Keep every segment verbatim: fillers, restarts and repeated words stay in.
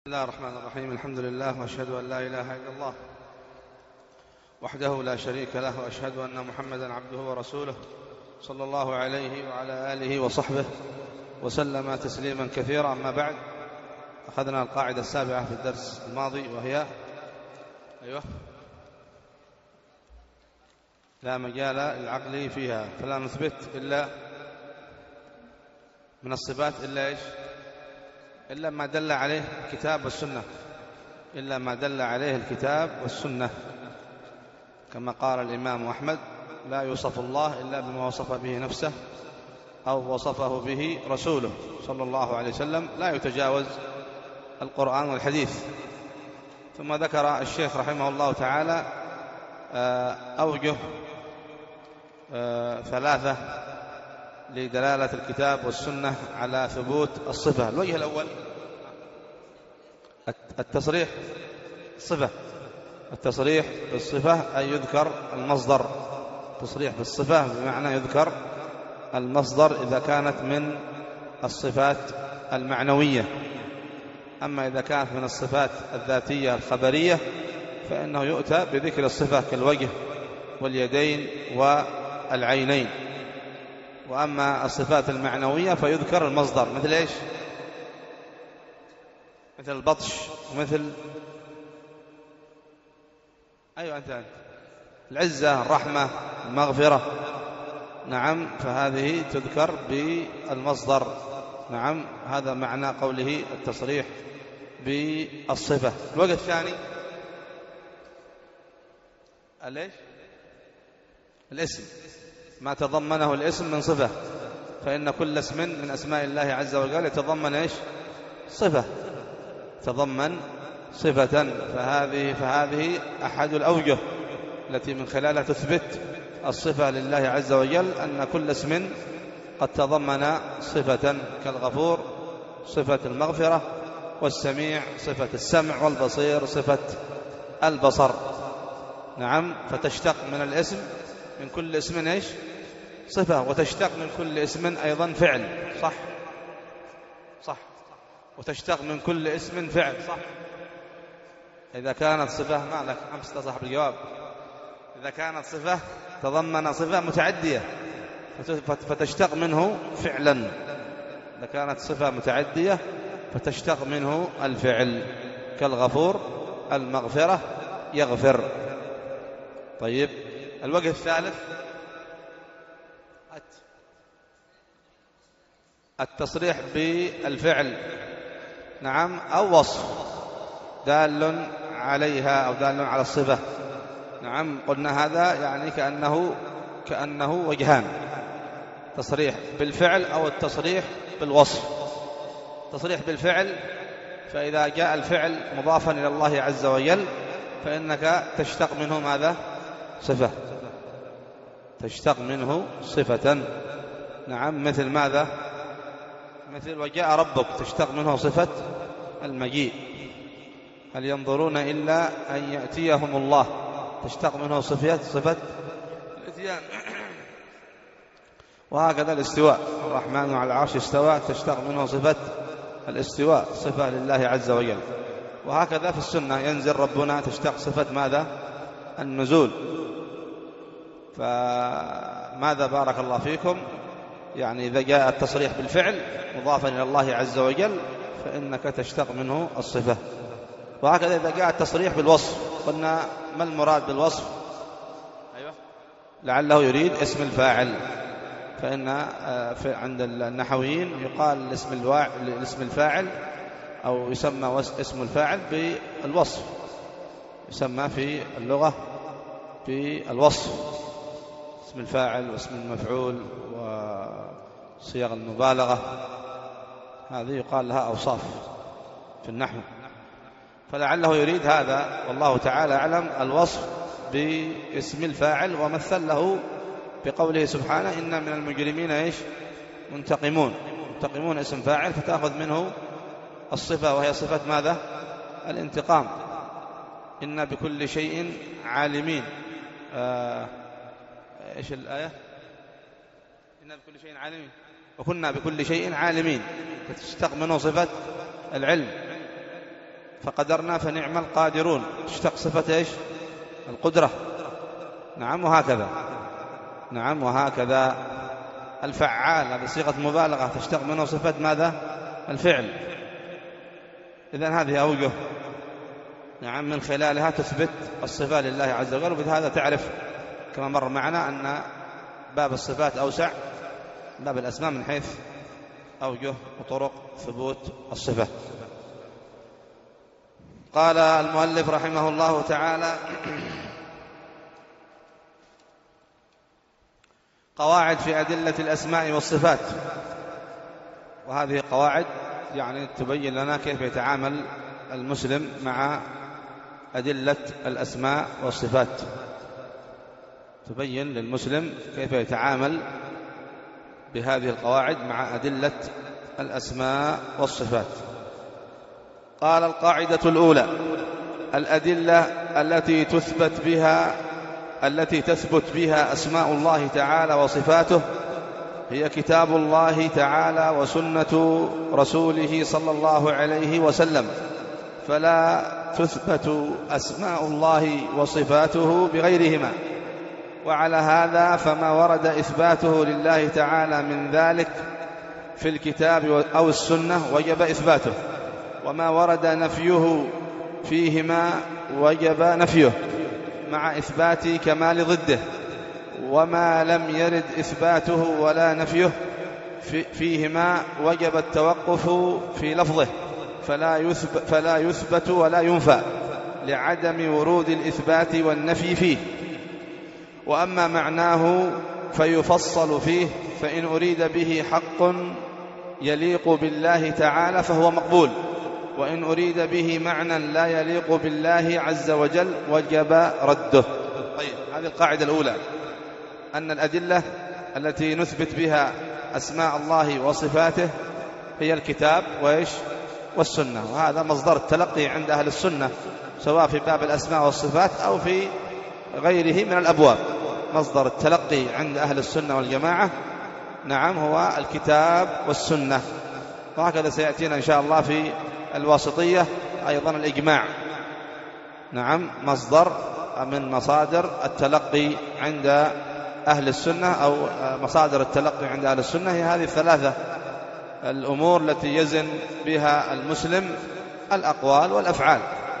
بسم الله الرحمن الرحيم. الحمد لله وأشهد أن لا إله إلا الله وحده لا شريك له، وأشهد أن محمدا عبده ورسوله صلى الله عليه وعلى آله وصحبه وسلم تسليما كثيرا. أما بعد، أخذنا القاعدة السابعة في الدرس الماضي، وهي أيوة لا مجال للعقل فيها، فلا نثبت إلا من الصفات إلا إيش إلا ما دل عليه الكتاب والسنة إلا ما دل عليه الكتاب والسنة كما قال الإمام أحمد: لا يوصف الله إلا بما وصف به نفسه أو وصفه به رسوله صلى الله عليه وسلم، لا يتجاوز القرآن والحديث. ثم ذكر الشيخ رحمه الله تعالى أوجه ثلاثة لدلالة الكتاب والسنة على ثبوت الصفة. الوجه الأول التصريح الصفة التصريح بالصفة أي يذكر المصدر. تصريح بالصفة بمعنى يذكر المصدر إذا كانت من الصفات المعنوية. أما إذا كانت من الصفات الذاتية الخبرية فإنه يؤتى بذكر الصفة كالوجه واليدين والعينين. وأما الصفات المعنوية فيذكر المصدر، مثل إيش؟ مثل البطش، ومثل أيوة أنت, أنت العزة، الرحمة، المغفرة. نعم، فهذه تذكر بالمصدر. نعم، هذا معنى قوله التصريح بالصفة. الوجه الثاني ليش؟ الاسم، ما تضمنه الاسم من صفة، فإن كل اسم من أسماء الله عز وجل يتضمن إيش؟ صفة، تضمن صفة. فهذه فهذه أحد الأوجه التي من خلالها تثبت الصفة لله عز وجل، أن كل اسم قد تضمن صفة، كالغفور صفة المغفرة، والسميع صفة السمع، والبصير صفة البصر. نعم، فتشتق من الاسم من كل اسم إيش؟ صفة، وتشتق من كل اسم أيضا فعل. صح صح وتشتق من كل اسم فعل. صح إذا كانت صفة ما لك أمس تصاحب الجواب إذا كانت صفة تضمن صفة متعدية فتشتق منه فعلا. إذا كانت صفة متعدية فتشتق منه الفعل، كالغفور المغفرة يغفر. طيب، الوجه الثالث التصريح بالفعل. نعم، أو وصف دال عليها أو دال على الصفة. نعم، قلنا هذا يعني كأنه كأنه وجهان: تصريح بالفعل أو التصريح بالوصف. تصريح بالفعل، فإذا جاء الفعل مضافا إلى الله عز وجل فإنك تشتق منه ماذا؟ صفة، تشتق منه صفة. نعم، مثل ماذا؟ مثل وجاء ربك، تشتق منه صفة المجيء. هل ينظرون إلا أن يأتيهم الله، تشتق منه صفة صفة الإتيان. وهكذا الاستواء، الرحمن على العرش استوى، تشتق منه صفة الاستواء، صفة لله عز وجل. وهكذا في السنة، ينزل ربنا، تشتق صفة ماذا؟ النزول. فماذا بارك الله فيكم؟ يعني إذا جاء التصريح بالفعل مضافا إلى الله عز وجل فإنك تشتق منه الصفة. وهكذا إذا جاء التصريح بالوصف، قلنا ما المراد بالوصف؟ أيوة لعله يريد اسم الفاعل. فإن عند النحويين يقال لاسم الفاعل أو يسمى اسم الفاعل بالوصف، يسمى في اللغة بالوصف، اسم الفاعل واسم المفعول وصيغ المبالغة، هذه يقال لها أوصاف في النحو. فلعله يريد هذا، والله تعالى أعلم، الوصف باسم الفاعل، ومثل له بقوله سبحانه: إن من المجرمين إيش؟ منتقمون. منتقمون اسم فاعل، فتأخذ منه الصفة، وهي صفة ماذا؟ الانتقام. إن بكل شيء عالمين. آه إيش الآية؟ إن بكل شيء عالمين وكنا بكل شيء عالمين، فتشتق منه صفة العلم. فقدرنا فنعم القادرون، تشتق صفة إيش؟ القدرة. نعم وهكذا. نعم وهكذا. الفعال هذه صيغة مبالغة تشتق منه صفة ماذا؟ الفعل. إذن هذه أوجه نعم من خلالها تثبت الصفة لله عز وجل. وبهذا تعرف كما مر معنا أن باب الصفات أوسع باب الأسماء من حيث أوجه وطرق ثبوت الصفة. قال المؤلف رحمه الله تعالى: قواعد في أدلة الأسماء والصفات. وهذه قواعد يعني تبين لنا كيف يتعامل المسلم مع أدلة الأسماء والصفات، تبين للمسلم كيف يتعامل بهذه القواعد مع أدلة الأسماء والصفات. قال: القاعدة الأولى: الأدلة التي تثبت بها التي تثبت بها أسماء الله تعالى وصفاته هي كتاب الله تعالى وسنة رسوله صلى الله عليه وسلم، فلا تثبت أسماء الله وصفاته بغيرهما. وعلى هذا فما ورد إثباته لله تعالى من ذلك في الكتاب أو السنة وجب إثباته، وما ورد نفيه فيهما وجب نفيه مع إثبات كمال ضده، وما لم يرد إثباته ولا نفيه فيهما وجب التوقف في لفظه، فلا يثبت, فلا يثبت ولا ينفى لعدم ورود الإثبات والنفي فيه. وأما معناه فيفصل فيه، فإن أريد به حق يليق بالله تعالى فهو مقبول، وإن أريد به معنى لا يليق بالله عز وجل وجب رده. طيب، هذه القاعدة الأولى، أن الأدلة التي نثبت بها أسماء الله وصفاته هي الكتاب وإيش؟ والسنة. وهذا مصدر التلقي عند أهل السنة، سواء في باب الأسماء والصفات أو في غيره من الأبواب. مصدر التلقي عند أهل السنة والجماعة نعم هو الكتاب والسنة. وهكذا سيأتينا إن شاء الله في الواسطية أيضا الإجماع نعم مصدر من مصادر التلقي عند أهل السنة، أو مصادر التلقي عند أهل السنة هي هذه الثلاثة الأمور التي يزن بها المسلم الأقوال والأفعال.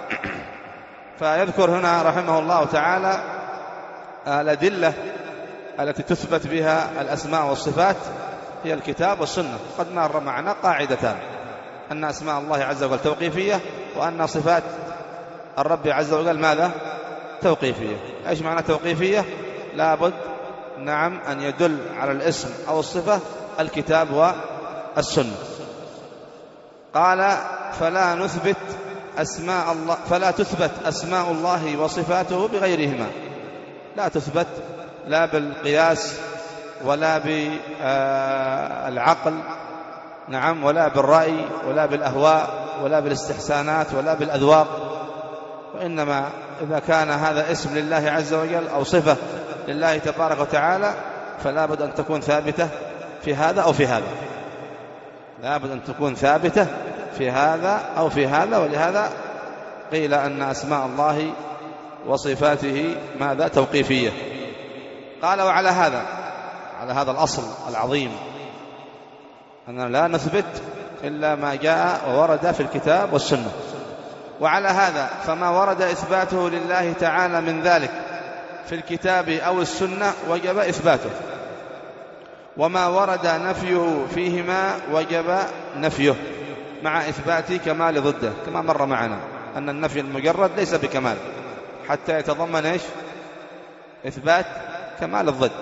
فيذكر هنا رحمه الله تعالى الأدلة التي تثبت بها الأسماء والصفات هي الكتاب والسنة. قد مر معنا قاعدتان، أن أسماء الله عز وجل توقيفية، وأن صفات الرب عز وجل ماذا؟ توقيفية. إيش معنى توقيفية؟ لابد نعم أن يدل على الاسم أو الصفة الكتاب والسنة. قال: فلا نثبت أسماء الله فلا تثبت أسماء الله وصفاته بغيرهما. لا تثبت لا بالقياس ولا بالعقل نعم ولا بالرأي ولا بالأهواء ولا بالاستحسانات ولا بالأذواق، وإنما إذا كان هذا اسم لله عز وجل أو صفة لله تبارك وتعالى فلا بد أن تكون ثابتة في هذا أو في هذا، لا بد أن تكون ثابتة في هذا أو في هذا. ولهذا قيل أن أسماء الله وصفاته ماذا؟ توقيفية. قال: وعلى هذا على هذا الأصل العظيم أننا لا نثبت إلا ما جاء وورد في الكتاب والسنة. وعلى هذا فما ورد إثباته لله تعالى من ذلك في الكتاب أو السنة وجب إثباته، وما ورد نفيه فيهما وجب نفيه مع إثبات كمال ضده، كما مر معنا أن النفي المجرد ليس بكمال حتى يتضمن إيش؟ إثبات كمال الضد.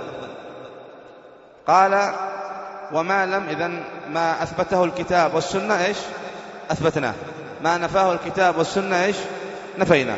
قال: وما لم إذن ما أثبته الكتاب والسنة إيش؟ أثبتناه، ما نفاه الكتاب والسنة إيش؟ نفيناه.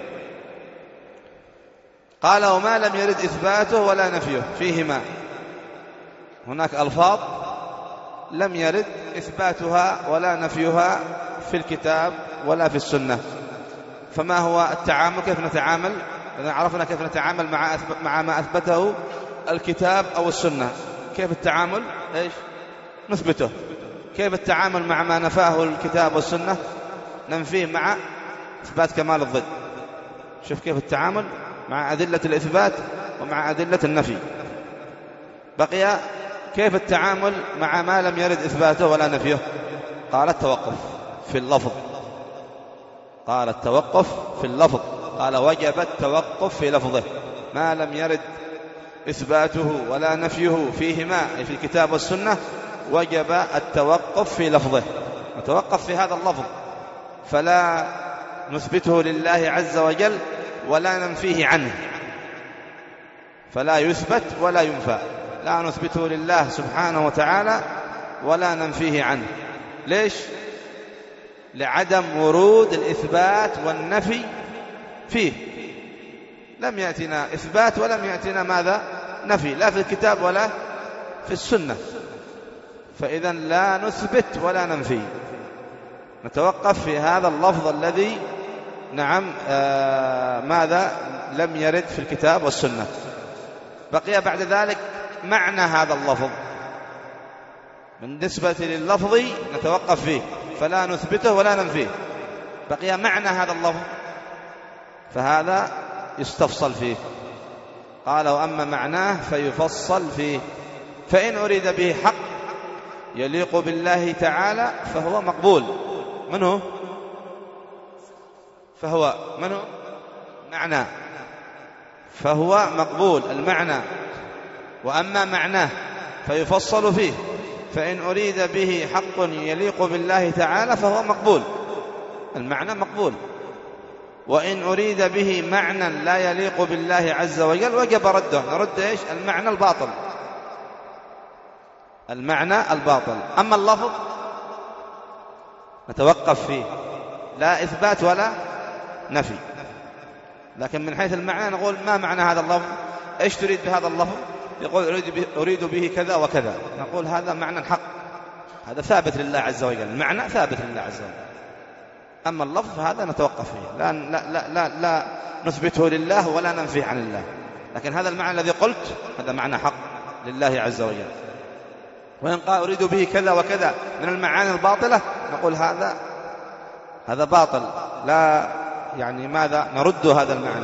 قال: وما لم يرد إثباته ولا نفيه فيهما. هناك ألفاظ لم يرد إثباتها ولا نفيها في الكتاب ولا في السنة، فما هو التعامل؟ كيف نتعامل؟ إذا عرفنا كيف نتعامل مع مع ما أثبته الكتاب أو السنة، كيف التعامل؟ إيش؟ نثبته. كيف التعامل مع ما نفاه الكتاب والسنة؟ ننفيه مع إثبات كمال الضد. شوف كيف التعامل مع أدلة الإثبات ومع أدلة النفي. بقي كيف التعامل مع ما لم يرد إثباته ولا نفيه؟ قال التوقف في اللفظ. قال التوقف في اللفظ. قال وجب التوقف في لفظه، ما لم يرد إثباته ولا نفيه فيهما أي في الكتاب والسنة وجب التوقف في لفظه. نتوقف في هذا اللفظ، فلا نثبته لله عز وجل ولا ننفيه عنه، فلا يثبت ولا ينفى، لا نثبته لله سبحانه وتعالى ولا ننفيه عنه. ليش؟ لعدم ورود الإثبات والنفي فيه. لم يأتنا إثبات ولم يأتنا ماذا؟ نفي، لا في الكتاب ولا في السنة، فإذا لا نثبت ولا ننفي، نتوقف في هذا اللفظ الذي نعم آه ماذا لم يرد في الكتاب والسنة. بقي بعد ذلك معنى هذا اللفظ. بالنسبة لللفظ نتوقف فيه فلا نثبته ولا ننفيه. بقي معنى هذا اللفظ، فهذا يستفصل فيه. قال وأما معناه فيفصل فيه، فإن أريد به حق يليق بالله تعالى فهو مقبول. من هو؟ فهو من هو؟ معنى، فهو مقبول المعنى. وأما معناه فيفصل فيه، فإن أريد به حق يليق بالله تعالى فهو مقبول، المعنى مقبول. وإن أريد به معنى لا يليق بالله عز وجل وجب رده. نرد إيش؟ المعنى الباطل، المعنى الباطل. أما اللفظ نتوقف فيه، لا إثبات ولا نفي، لكن من حيث المعنى نقول ما معنى هذا اللفظ؟ إيش تريد بهذا اللفظ؟ يقول أريد به, أريد به كذا وكذا، نقول هذا معنى حق، هذا ثابت لله عز وجل، المعنى ثابت لله عز وجل. أما اللفظ هذا نتوقف فيه، لا, لا, لا, لا, لا نثبته لله ولا ننفيه عن الله، لكن هذا المعنى الذي قلت هذا معنى حق لله عز وجل. وإن قال أريد به كذا وكذا من المعاني الباطلة نقول هذا هذا باطل، لا يعني ماذا نرد هذا المعنى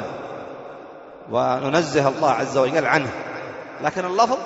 وننزه الله عز وجل عنه. لكن اللفظ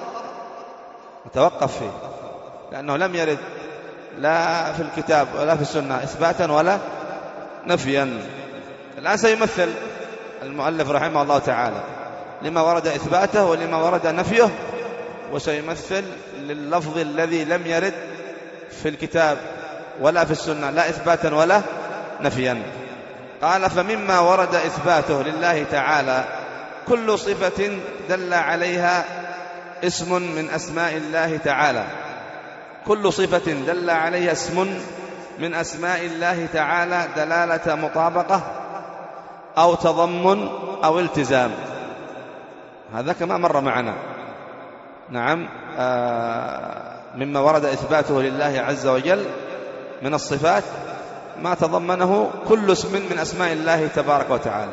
نتوقف فيه لأنه لم يرد لا في الكتاب ولا في السنة إثباتا ولا نفيا. الآن سيمثل المؤلف رحمه الله تعالى لما ورد إثباته ولما ورد نفيه، وسيمثل لللفظ الذي لم يرد في الكتاب ولا في السنة لا إثباتا ولا نفيا. قال فمما ورد إثباته لله تعالى كل صفة دل عليها اسم من أسماء الله تعالى، كل صفة دل عليها اسم من أسماء الله تعالى دلالة مطابقة أو تضمن أو التزام. هذا كما مر معنا. نعم آه مما ورد إثباته لله عز وجل من الصفات ما تضمنه كل اسم من أسماء الله تبارك وتعالى،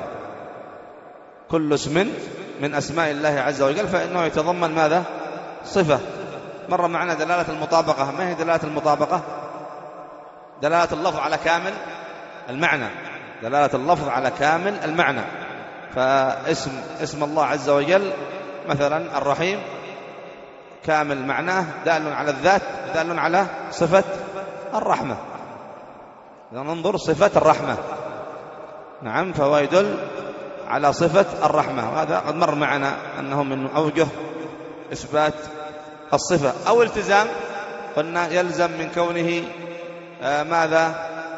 كل اسم من أسماء الله عز وجل فإنه يتضمن ماذا؟ صفة. مر معنا دلالة المطابقة. ما هي دلالة المطابقة؟ دلالة اللفظ على كامل المعنى، دلالة اللفظ على كامل المعنى. فاسم اسم الله عز وجل مثلا الرحيم كامل معناه دال على الذات دال على صفة الرحمة. إذا ننظر صفة الرحمة، نعم، فهو يدل على صفة الرحمة، وهذا قد مر معنا أنه من أوجه إثبات الصفة. أو التزام، قلنا يلزم من كونه آه ماذا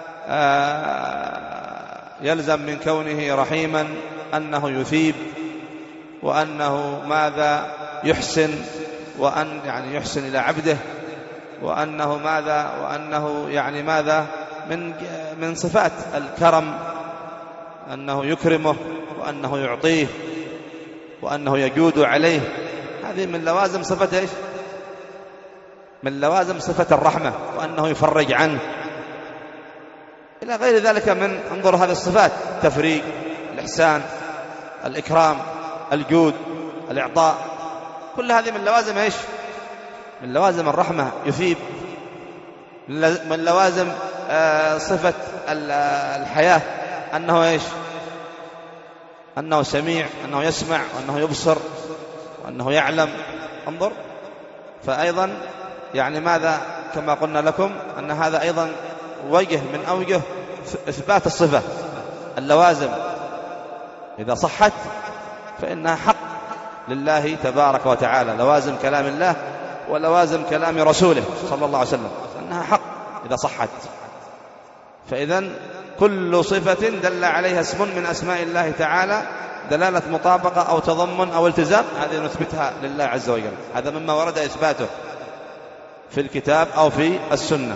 آه يلزم من كونه رحيما أنه يثيب، وأنه ماذا يحسن، وأن يعني يحسن إلى عبده، وأنه ماذا وأنه يعني ماذا من من صفات الكرم أنه يكرمه وأنه يعطيه وأنه يجود عليه. هذه من لوازم صفة إيش؟ من لوازم صفة الرحمة، وأنه يفرج عنه إلى غير ذلك من انظر هذه الصفات: التفريج، الإحسان، الإكرام، الجود، الإعطاء، كل هذه من لوازم إيش؟ من لوازم الرحمة. يثيب من لوازم صفة الحياة أنه إيش؟ أنه سميع، أنه يسمع، وأنه يبصر، وأنه يعلم. انظر، فأيضا يعني ماذا كما قلنا لكم أن هذا أيضا وجه من أوجه إثبات الصفة. اللوازم إذا صحت فإنها حق لله تبارك وتعالى، لوازم كلام الله ولوازم كلام رسوله صلى الله عليه وسلم، أنها حق إذا صحت. فإذن كل صفة دل عليها اسم من أسماء الله تعالى دلالة مطابقة أو تضمن أو التزام، هذه نثبتها لله عز وجل. هذا مما ورد إثباته في الكتاب أو في السنة.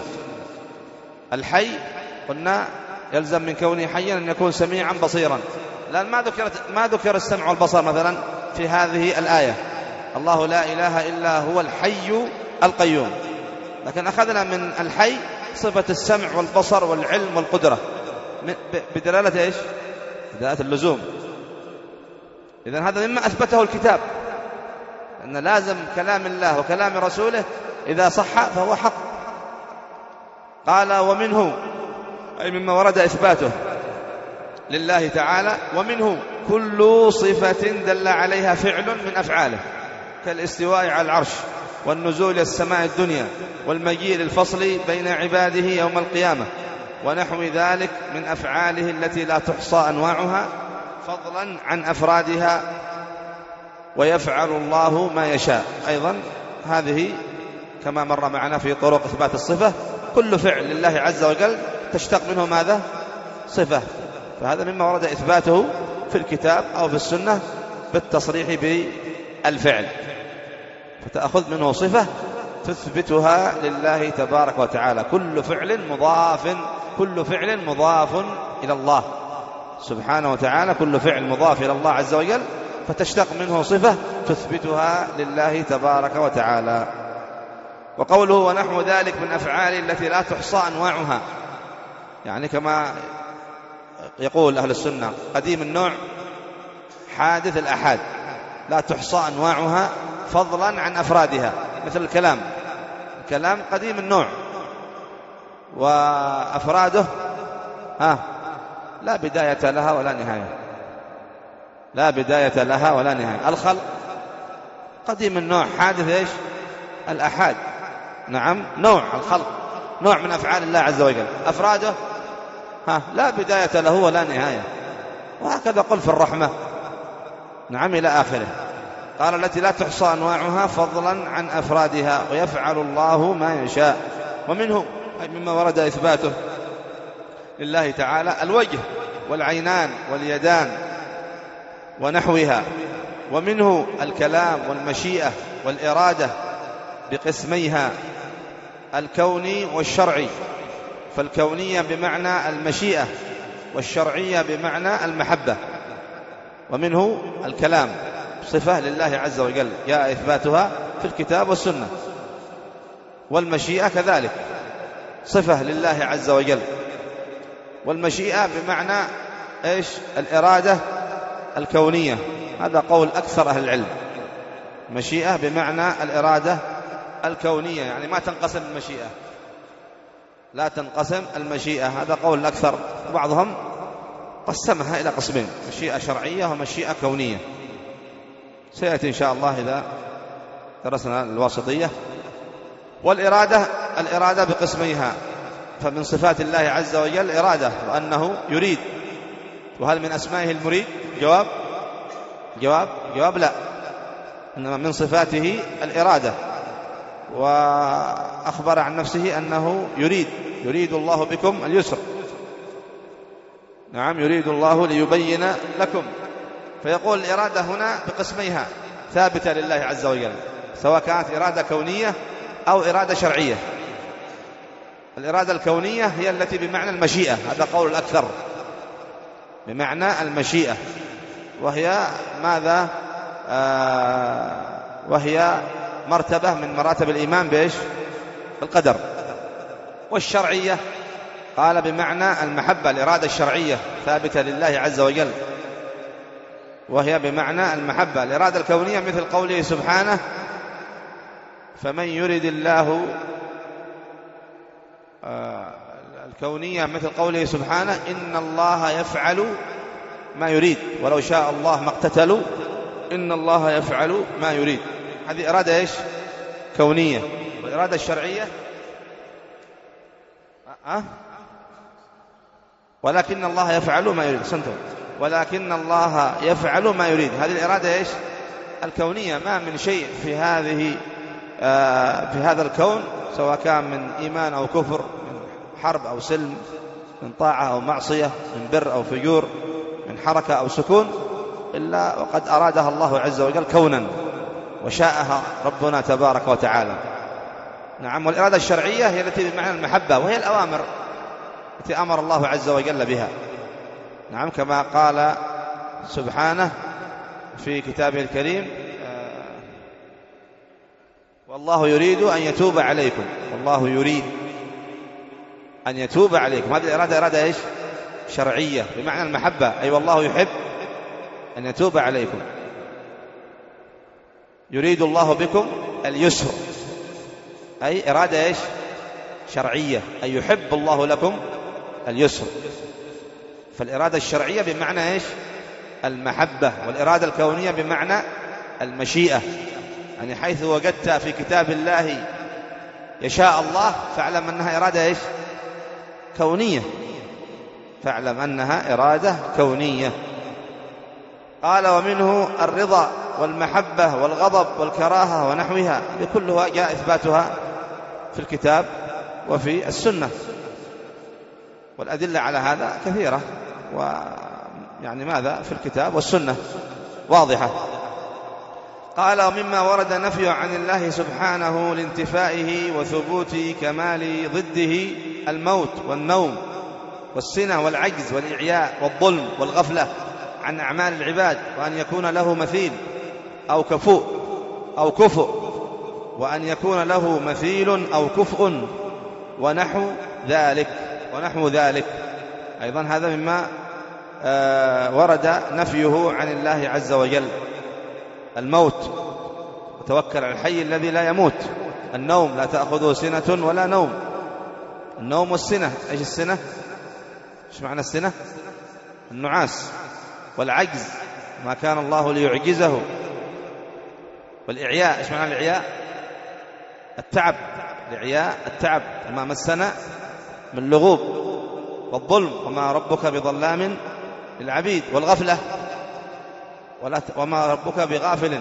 الحي قلنا يلزم من كونه حيا أن يكون سميعا بصيرا، لأن ما ذكر ما ذكر السمع والبصر مثلا في هذه الآية. الله لا إله إلا هو الحي القيوم، لكن أخذنا من الحي صفة السمع والبصر والعلم والقدرة بدلالة إيش؟ بدلالة اللزوم. إذن هذا مما أثبته الكتاب، أن لازم كلام الله وكلام رسوله إذا صح فهو حق. قال ومنه، أي مما ورد إثباته لله تعالى، ومنه كل صفة دل عليها فعل من أفعاله، كالاستواء على العرش، والنزول إلى السماء الدنيا، والمجيء للفصل بين عباده يوم القيامة، ونحو ذلك من أفعاله التي لا تحصى أنواعها فضلا عن أفرادها، ويفعل الله ما يشاء. أيضا هذه كما مر معنا في طرق إثبات الصفة، كل فعل لله عز وجل تشتق منه ماذا؟ صفة. فهذا مما ورد إثباته في الكتاب أو في السنة بالتصريح بالفعل، فتأخذ منه صفة تثبتها لله تبارك وتعالى. كل فعل مضاف كل فعل مضاف إلى الله سبحانه وتعالى، كل فعل مضاف إلى الله عز وجل، فتشتق منه صفة تثبتها لله تبارك وتعالى. وقوله ونحو ذلك من أفعال التي لا تحصى أنواعها، يعني كما يقول أهل السنة قديم النوع حادث الأحاد، لا تحصى أنواعها فضلا عن أفرادها، مثل الكلام. الكلام قديم النوع وأفراده ها لا بداية لها ولا نهاية، لا بداية لها ولا نهاية. الخلق قديم النوع حادث إيش؟ الأحاد. نعم، نوع الخلق نوع من أفعال الله عز وجل. أفراده ها لا بداية له ولا نهاية. وهكذا قل في الرحمة، نعم، إلى آخره. قال التي لا تحصى أنواعها فضلا عن أفرادها، ويفعل الله ما يشاء. ومنه أي مما ورد إثباته لله تعالى الوجه والعينان واليدان ونحوها. ومنه الكلام والمشيئة والإرادة بقسميها، الكوني والشرعي. فالكونية بمعنى المشيئة، والشرعية بمعنى المحبة. ومنه الكلام صفة لله عز وجل جاء إثباتها في الكتاب والسنة، والمشيئة كذلك صفة لله عز وجل. والمشيئة بمعنى إيش؟ الإرادة الكونية، هذا قول أكثر أهل العلم. مشيئة بمعنى الإرادة الكونية، يعني ما تنقسم المشيئة، لا تنقسم المشيئة، هذا قول الأكثر. بعضهم قسمها إلى قسمين، مشيئة شرعية ومشيئة كونية، سيأتي إن شاء الله إذا درسنا الواسطية. والإرادة الإرادة بقسميها، فمن صفات الله عز وجل إرادة، وأنه يريد. وهل من أسمائه المريد؟ جواب جواب جواب لا، إنما من صفاته الإرادة. وأخبر عن نفسه أنه يريد يريد الله بكم اليسر، نعم، يريد الله ليبين لكم. فيقول الإرادة هنا بقسميها ثابتة لله عز وجل، سواء كانت إرادة كونية أو إرادة شرعية. الإرادة الكونية هي التي بمعنى المشيئة، هذا قول الأكثر، بمعنى المشيئة، وهي ماذا؟ آه وهي مرتبة من مراتب الإيمان بإيش؟ بالقدر. والشرعية قال بمعنى المحبة، الإرادة الشرعية ثابتة لله عز وجل، وهي بمعنى المحبة. الإرادة الكونية مثل قوله سبحانه فمن يرد الله، الكونية مثل قوله سبحانه إن الله يفعل ما يريد ولو شاء الله ما اقتتلوا إن الله يفعل ما يريد. هذه إرادة إيش؟ كونية. والإرادة الشرعية أه؟ ولكن الله يفعل ما يريد. سنتم ولكن الله يفعل ما يريد. هذه الإرادة إيش؟ الكونية. ما من شيء في هذه آه في هذا الكون سواء كان من إيمان أو كفر، من حرب أو سلم، من طاعة أو معصية، من بر أو فجور، من حركة أو سكون، إلا وقد أرادها الله عز وجل كونا وشاءها ربنا تبارك وتعالى. نعم. والإرادة الشرعية هي التي بمعنى المحبة، وهي الأوامر التي أمر الله عز وجل بها. نعم. كما قال سبحانه في كتابه الكريم والله يريد أن يتوب عليكم. والله يريد أن يتوب عليكم. هذه الإرادة إرادة إيش؟ شرعية بمعنى المحبة. أي أيوة والله يحب أن يتوب عليكم. يريد الله بكم اليسر، أي إرادة إيش؟ شرعية. أي يحب الله لكم اليسر. فالإرادة الشرعية بمعنى إيش؟ المحبة. والإرادة الكونية بمعنى المشيئة. يعني حيث وجدت في كتاب الله يشاء الله فاعلم أنها إرادة إيش؟ كونية. فاعلم أنها إرادة كونية. قال ومنه الرضا والمحبة والغضب والكراهة ونحوها، لكلها جاء إثباتها في الكتاب وفي السنة. والأدلة على هذا كثيرة، ويعني ماذا في الكتاب والسنة واضحة. قال ومما ورد نفي عن الله سبحانه لانتفائه وثبوت كمال ضده الموت والنوم والسنة والعجز والإعياء والظلم والغفلة عن أعمال العباد، وأن يكون له مثيل أو كفؤ أو كفؤ وأن يكون له مثيل أو كفء ونحو ذلك ونحو ذلك. أيضا هذا مما آه ورد نفيه عن الله عز وجل. الموت وتوكل على الحي الذي لا يموت. النوم لا تأخذه سنة ولا نوم. النوم والسنة. إيش السنة؟ إيش معنى السنة؟ النعاس. والعجز ما كان الله ليعجزه. والإعياء إيش معنى الإعياء؟ التعب. الإعياء التعب وما مسنا من لغوب. والظلم وما ربك بظلام للعبيد. والغفلة وما ربك بغافل.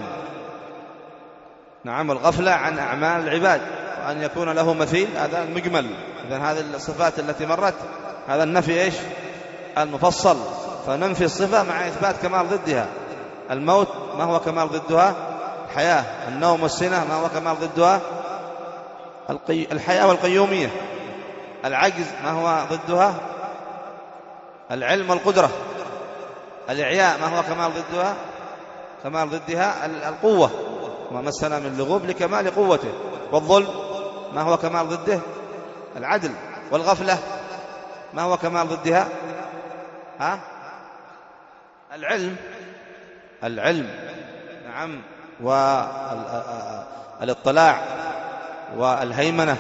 نعم. الغفلة عن أعمال العباد، وأن يكون له مثيل هذا المجمل. إذن هذه الصفات التي مرت هذا النفي إيش؟ المفصل. فننفي الصفة مع إثبات كمال ضدها. الموت ما هو كمال ضدها؟ الحياة. النوم والسنة ما هو كمال ضدها؟ القي... الحياة والقيومية. العجز ما هو ضدها؟ العلم والقدرة. الإعياء ما هو كمال ضدها؟ كمال ضدها القوة وما مسنا من لغوب لكمال قوته. والظلم ما هو كمال ضده؟ العدل. والغفلة ما هو كمال ضدها؟ ها؟ العلم. العلم. نعم. والاطلاع والهيمنة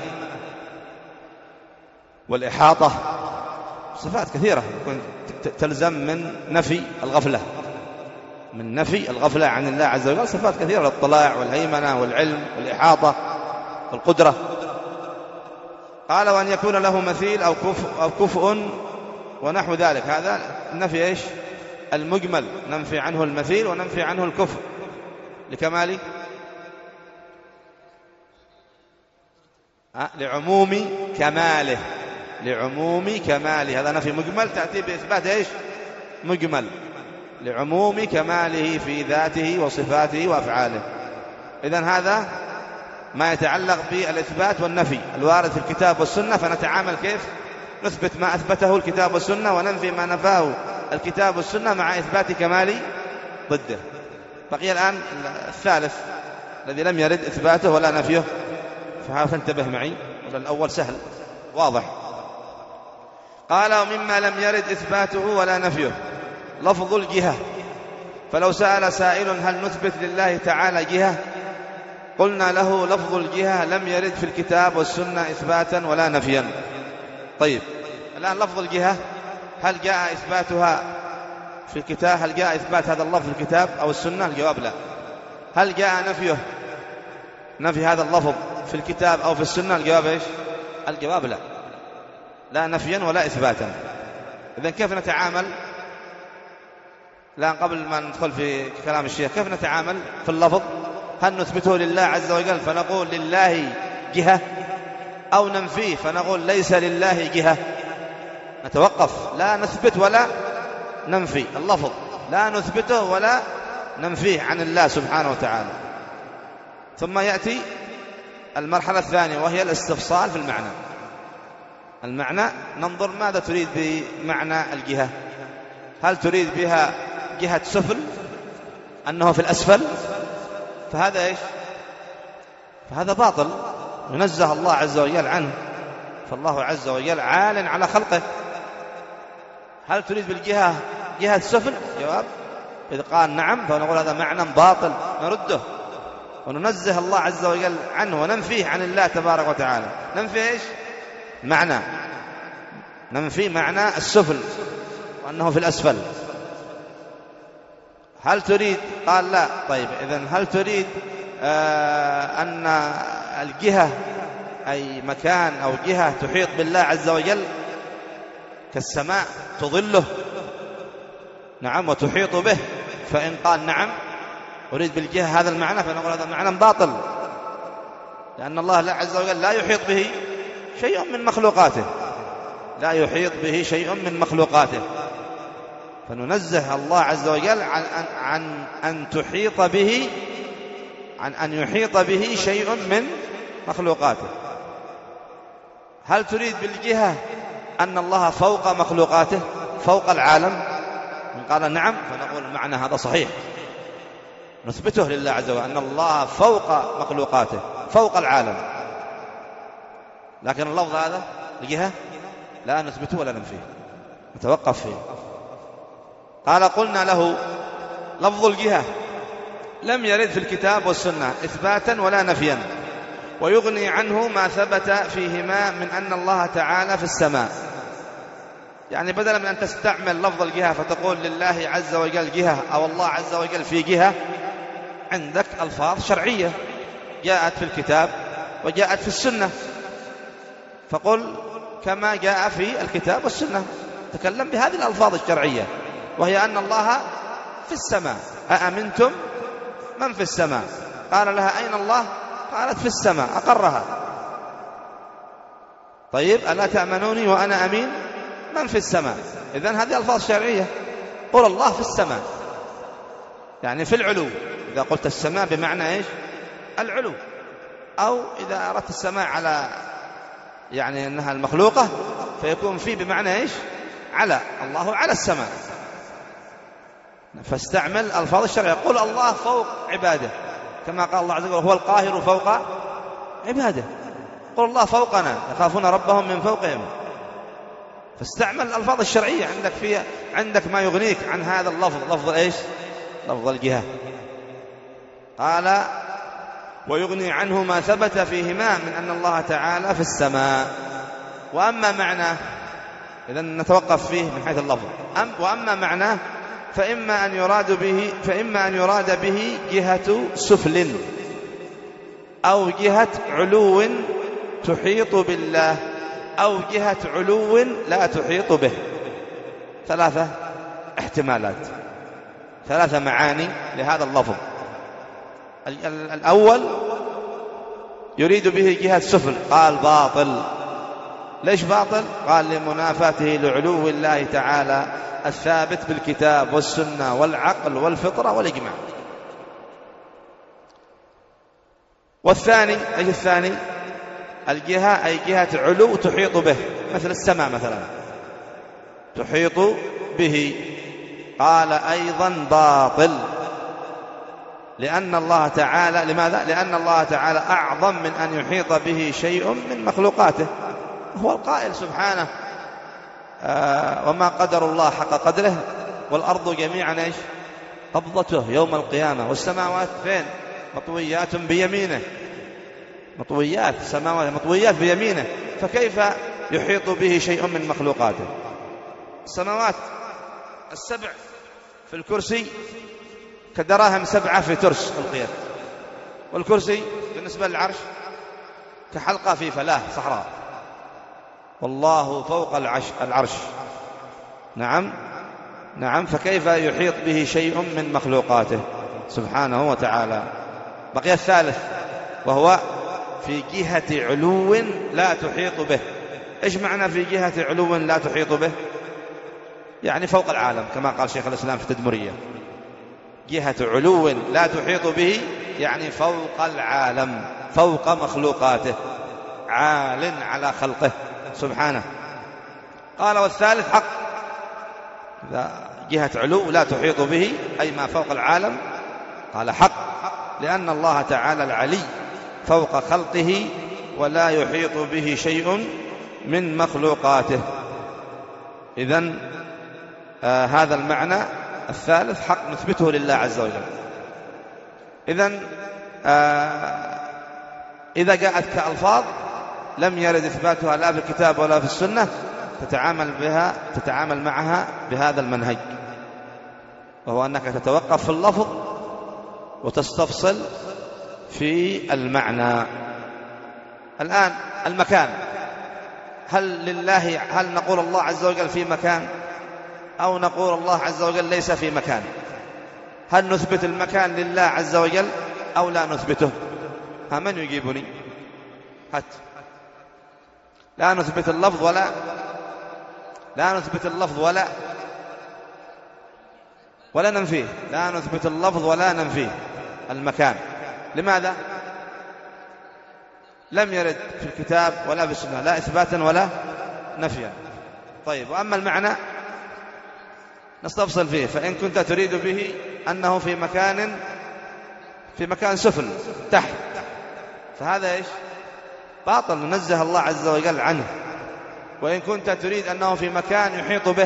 والإحاطة. صفات كثيرة تلزم من نفي الغفلة، من نفي الغفلة عن الله عز وجل. صفات كثيرة: الاطلاع والهيمنة والعلم والإحاطة والقدرة. قال وأن يكون له مثيل أو كفء, أو كفء ونحو ذلك. هذا النفي إيش؟ المجمل. ننفي عنه المثيل وننفي عنه الكفء لكمال أه؟ لعموم كماله. لعموم كماله. هذا نفي مجمل تأتي بإثبات إيش؟ مجمل لعموم كماله في ذاته وصفاته وأفعاله. إذن هذا ما يتعلق بالإثبات والنفي الوارد في الكتاب والسنة. فنتعامل كيف؟ نثبت ما أثبته الكتاب والسنة وننفي ما نفاه الكتاب والسنة مع إثبات كمال ضده. بقي الآن الثالث الذي لم يرد إثباته ولا نفيه، فهذا فانتبه معي. الأول سهل واضح. قال ومما لم يرد إثباته ولا نفيه لفظ الجهة. فلو سأل سائل هل نثبت لله تعالى جهة؟ قلنا له لفظ الجهة لم يرد في الكتاب والسنة إثباتا ولا نفيا. طيب، الآن لفظ الجهة هل جاء إثباتها في الكتاب؟ هل جاء إثبات هذا اللفظ في الكتاب أو السنة؟ الجواب لا. هل جاء نفيه، نفي هذا اللفظ في الكتاب أو في السنة؟ الجواب إيش؟ الجواب لا، لا نفيا ولا إثباتا. إذن كيف نتعامل الآن قبل ما ندخل في كلام الشيخ؟ كيف نتعامل في اللفظ؟ هل نثبته لله عز وجل فنقول لله جهة، أو ننفيه فنقول ليس لله جهة؟ نتوقف، لا نثبت ولا ننفي اللفظ، لا نثبته ولا ننفيه عن الله سبحانه وتعالى. ثم يأتي المرحلة الثانية وهي الاستفصال في المعنى. المعنى ننظر ماذا تريد بمعنى الجهة. هل تريد بها جهة سفل أنه في الأسفل؟ فهذا إيش؟ فهذا باطل، ينزه الله عز وجل عنه، فالله عز وجل عال على خلقه. هل تريد بالجهة جهة سفل؟ جواب إذا قال نعم فنقول هذا معنى باطل، نرده وننزه الله عز وجل عنه وننفيه عن الله تبارك وتعالى. ننفي إيش؟ معنى، ننفي معنى السفل وأنه في الأسفل. هل تريد؟ قال لا. طيب إذن هل تريد آه أن الجهة أي مكان أو جهة تحيط بالله عز وجل كالسماء تظله؟ نعم، وتحيط به. فإن قال نعم أريد بالجهة هذا المعنى فنقول هذا معنى باطل، لأن الله عز وجل لا يحيط به شيء من مخلوقاته، لا يحيط به شيء من مخلوقاته، فننزه الله عز وجل عن أن, عن أن تحيط به عن أن يحيط به شيء من مخلوقاته. هل تريد بالجهة أن الله فوق مخلوقاته، فوق العالم؟ من قال نعم فنقول معنى هذا صحيح، نثبته لله عز وجل أن الله فوق مخلوقاته، فوق العالم. لكن اللفظ هذا الجهة لا نثبته ولا ننفيه، نتوقف فيه. قال قلنا له لفظ الجهة لم يرد في الكتاب والسنة إثباتا ولا نفيا، ويغني عنه ما ثبت فيهما من أن الله تعالى في السماء. يعني بدلا من أن تستعمل لفظ الجهة فتقول لله عز وجل جهة أو الله عز وجل في جهة، عندك ألفاظ شرعية جاءت في الكتاب وجاءت في السنة، فقل كما جاء في الكتاب والسنة، تكلم بهذه الألفاظ الشرعية، وهي أن الله في السماء. أأمنتم من في السماء؟ قال لها أين الله؟ قالت في السماء، أقرها. طيب ألا تأمنوني وأنا أمين من في السماء؟ إذن هذه ألفاظ شرعية. قل الله في السماء يعني في العلو، إذا قلت السماء بمعنى إيش؟ العلو. أو إذا أردت السماء على يعني أنها المخلوقة فيكون في بمعنى إيش؟ على، الله على السماء. فاستعمل ألفاظ الشرعية. قل الله فوق عباده، كما قال الله عز وجل هو القاهر فوق عباده. قل الله فوقنا يخافون ربهم من فوقهم. فاستعمل الألفاظ الشرعية، عندك فيها عندك ما يغنيك عن هذا اللفظ، لفظ إيش؟ لفظ الجهة. قال ويغني عنه ما ثبت فيهما من أن الله تعالى في السماء. وأما معناه، إذن نتوقف فيه من حيث اللفظ. أم وأما معناه فإما أن يراد به فإما أن يراد به جهة سفل أو جهة علو تحيط بالله، أو جهة علو لا تحيط به. ثلاثة احتمالات، ثلاثة معاني لهذا اللفظ. الأول يريد به جهة سفل، قال باطل. ليش باطل؟ قال لمنافاته لعلو الله تعالى الثابت بالكتاب والسنة والعقل والفطرة والإجماع. والثاني أي الثاني الجهة أي جهة علو تحيط به، مثل السماء مثلا تحيط به. قال أيضا باطل، لأن الله تعالى لماذا؟ لأن الله تعالى أعظم من أن يحيط به شيء من مخلوقاته. هو القائل سبحانه آه وما قدر الله حق قدره والأرض جميعا إيش؟ قبضته يوم القيامة، والسماوات فين؟ مطويات بيمينه، مطويات، سماوات مطويات بيمينه. فكيف يحيط به شيء من مخلوقاته. السماوات السبع في الكرسي كدراهم سبعة في ترس القيد، والكرسي بالنسبة للعرش كحلقة في فلاة صحراء، والله فوق العرش. نعم نعم فكيف يحيط به شيء من مخلوقاته سبحانه وتعالى. بقي الثالث وهو في جهة علو لا تحيط به. إيش معنى في جهة علو لا تحيط به؟ يعني فوق العالم كما قال شيخ الإسلام في التدمرية، جهة علو لا تحيط به يعني فوق العالم، فوق مخلوقاته، عال على خلقه سبحانه. قال والثالث حق، جهة علو لا تحيط به أي ما فوق العالم، قال حق، لأن الله تعالى العلي فوق خلقه ولا يحيط به شيء من مخلوقاته. إذن آه هذا المعنى الثالث حق نثبته لله عز وجل. إذن آه إذا جاءت كألفاظ لم يرد إثباتها لا في الكتاب ولا في السنة تتعامل بها تتعامل معها بهذا المنهج، وهو أنك تتوقف في اللفظ وتستفصل في المعنى. الآن المكان، هل لله هل نقول الله عز وجل في مكان أو نقول الله عز وجل ليس في مكان؟ هل نثبت المكان لله عز وجل أو لا نثبته؟ ها من يجيبني؟ هات. لا نثبت اللفظ ولا لا نثبت اللفظ ولا ولا ننفيه، لا نثبت اللفظ ولا ننفيه المكان. لماذا؟ لم يرد في الكتاب ولا في السنة لا إثباتا ولا نفيا. طيب، وأما المعنى نستفصل فيه. فإن كنت تريد به أنه في مكان في مكان سفل تحت، فهذا إيش؟ باطل، ننزه الله عز وجل عنه. وإن كنت تريد أنه في مكان يحيط به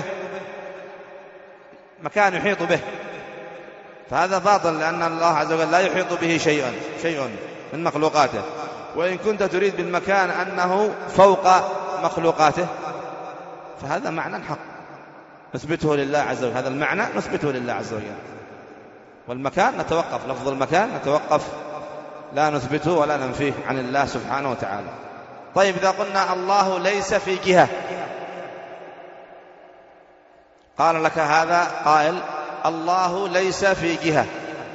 مكان يحيط به فهذا باطل، لأن الله عز وجل لا يحيط به شيئا شيء من مخلوقاته. وإن كنت تريد بالمكان أنه فوق مخلوقاته فهذا معنى حق نثبته لله عز وجل، هذا المعنى نثبته لله عز وجل. والمكان نتوقف، لفظ المكان نتوقف، لا نثبته ولا ننفيه عن الله سبحانه وتعالى. طيب، إذا قلنا الله ليس في جهة، قال لك هذا قائل الله ليس في جهة،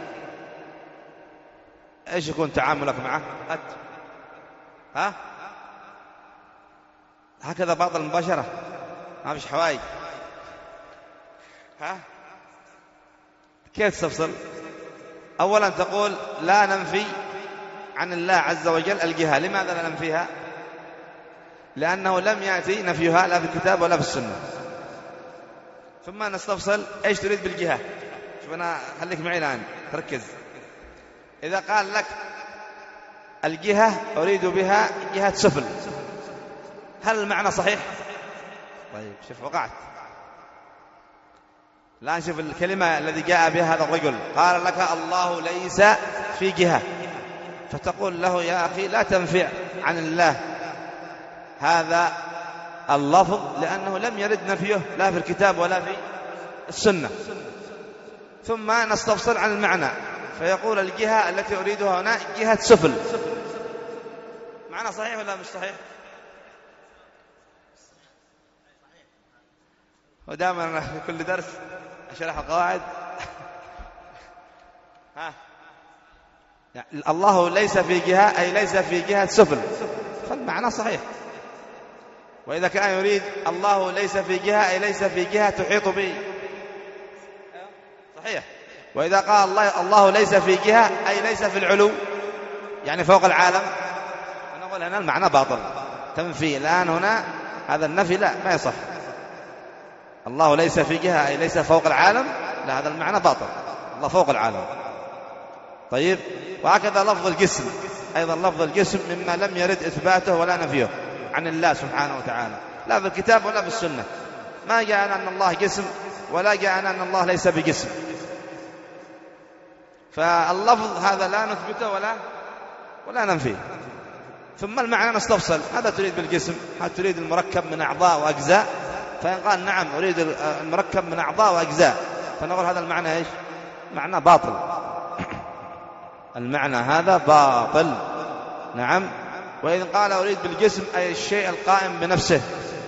ايش يكون تعاملك معه؟ أت. ها هكذا باطل مباشرة، ما فيش حوايج. ها كيف تفصل؟ أولا تقول لا ننفي عن الله عز وجل الجهة. لماذا لا ننفيها؟ لأنه لم يأتي نفيها لا في الكتاب ولا في السنة. ثم نستفصل ايش تريد بالجهة. شوف، أنا خليك معي الآن تركز. إذا قال لك الجهة أريد بها جهة سفل، هل المعنى صحيح؟ طيب، شوف وقعت. لا نشوف الكلمة الذي جاء بها هذا الرجل، قال لك الله ليس في جهة، فتقول له يا أخي لا تنفع عن الله هذا اللفظ، لأنه لم يرد نفيه لا في الكتاب ولا في السنة. ثم نستفصل عن المعنى، فيقول الجهة التي أريدها هنا جهة سفل. معنى صحيح ولا مش صحيح؟ ودائما أنا في كل درس أشرح القواعد. ها يعني الله ليس في جهة أي ليس في جهة سفل، فالمعنى صحيح. وإذا كان يريد الله ليس في جهة أي ليس في جهة تحيط به، صحيح. وإذا قال الله الله ليس في جهة أي ليس في العلو يعني فوق العالم، نقول هنا المعنى باطل، تنفي الآن هنا هذا النفي لا ما يصح. الله ليس في جهة أي ليس فوق العالم، لا، هذا المعنى باطل، الله فوق العالم. طيب، وهكذا لفظ الجسم أيضا، لفظ الجسم مما لم يرد إثباته ولا نفيه عن الله سبحانه وتعالى، لا في الكتاب ولا في السنة. ما جاءنا أن الله جسم ولا جاءنا أن الله ليس بجسم، فاللفظ هذا لا نثبته ولا ولا ننفيه. ثم المعنى نستفصل، هذا تريد بالجسم، هذا تريد المركب من أعضاء وأجزاء، فإن قال نعم أريد المركب من أعضاء وأجزاء فنقول هذا المعنى إيش؟ معنى باطل. المعنى هذا باطل. نعم. وإن قال أريد بالجسم أي الشيء القائم بنفسه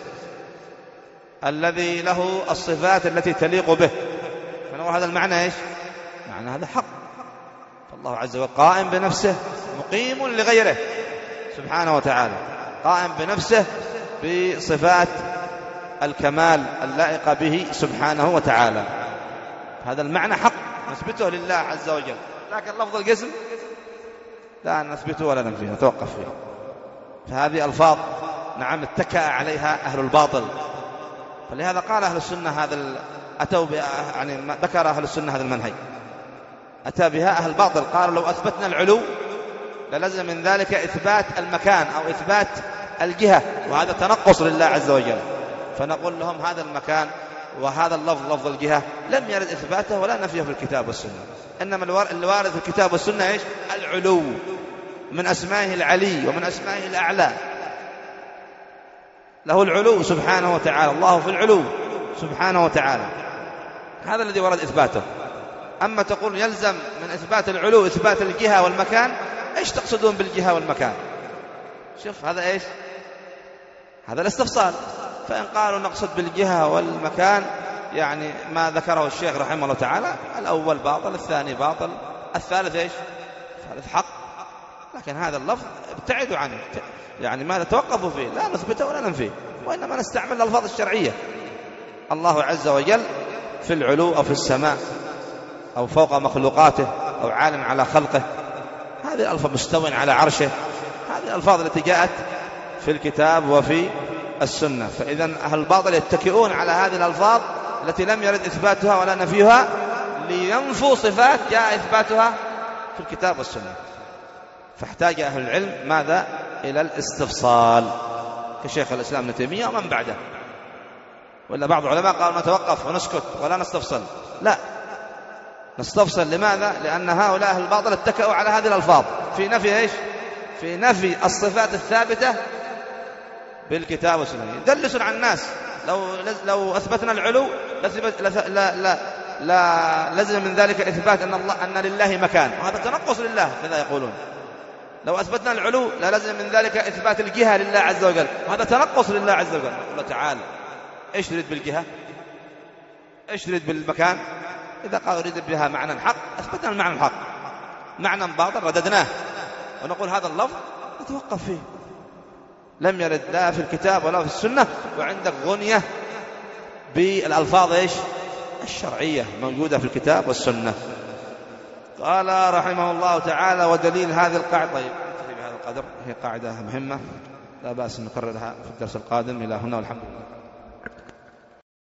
الذي له الصفات التي تليق به فنقول هذا المعنى إيش؟ معنى هذا حق. فالله عز وجل قائم بنفسه مقيم لغيره سبحانه وتعالى، قائم بنفسه بصفات الكمال اللائقة به سبحانه وتعالى. هذا المعنى حق نثبته لله عز وجل، لكن لفظ الجسم لا نثبته ولا ننفيه، نتوقف فيه. فهذه ألفاظ نعم اتكأ عليها أهل الباطل، فلهذا قال أهل السنة هذا ال... أتوا ب... يعني ذكر أهل السنة هذا المنهج أتى بها أهل الباطل، قالوا لو أثبتنا العلو للزم من ذلك إثبات المكان أو إثبات الجهة، وهذا تنقص لله عز وجل. فنقول لهم هذا المكان وهذا اللفظ لفظ الجهة لم يرد إثباته ولا نفيه في الكتاب والسنة، إنما اللي وارد في الكتاب والسنة إيش؟ العلو، من أسمائه العلي ومن أسمائه الأعلى، له العلو سبحانه وتعالى، الله في العلو سبحانه وتعالى، هذا الذي ورد إثباته. أما تقول يلزم من إثبات العلو إثبات الجهة والمكان، إيش تقصدون بالجهة والمكان؟ شوف هذا إيش؟ هذا الاستفصال. فإن قالوا نقصد بالجهة والمكان يعني ما ذكره الشيخ رحمه الله تعالى، الأول باطل، الثاني باطل، الثالث إيش؟ الثالث حق. لكن هذا اللفظ ابتعدوا عنه، يعني ماذا توقفوا فيه، لا نثبته ولا ننفيه، وإنما نستعمل الألفاظ الشرعية. الله عز وجل في العلو أو في السماء أو فوق مخلوقاته أو عالم على خلقه، هذه الألفاظ مستوٍ على عرشه، هذه الألفاظ التي جاءت في الكتاب وفي السنة. فإذا أهل الباطل يتكئون على هذه الألفاظ التي لم يرد إثباتها ولا نفيها لينفوا صفات جاء إثباتها في الكتاب والسنة. فاحتاج أهل العلم ماذا؟ إلى الاستفصال كشيخ الإسلام ابن تيمية ومن بعده. ولا بعض العلماء قالوا نتوقف ونسكت ولا نستفصل، لا نستفصل. لماذا؟ لأن هؤلاء أهل الباطل اتكأوا على هذه الألفاظ في نفي إيش؟ في نفي الصفات الثابتة بالكتاب والسنة. يدلسون على الناس، لو لو أثبتنا العلو لا لا لا, لا لازم من ذلك إثبات أن الله أن لله مكان، وهذا تنقص لله كذا يقولون. لو أثبتنا العلو لا لازم من ذلك إثبات الجهة لله عز وجل، وهذا تنقص لله عز وجل. الله تعالى إيش تريد بالجهة؟ إيش تريد بالمكان؟ إذا قالوا يريد بها معنى حق أثبتنا المعنى الحق، معنى باطل رددناه ونقول هذا اللفظ نتوقف فيه، لم يرد لا في الكتاب ولا في السنة. وعندك غنية بالألفاظ إيش؟ الشرعية موجودة في الكتاب والسنة. قال رحمه الله تعالى ودليل هذه القاعدة. طيب بهذا القدر، هي قاعدة مهمة لا بأس نكررها في الدرس القادم. إلى هنا والحمد لله.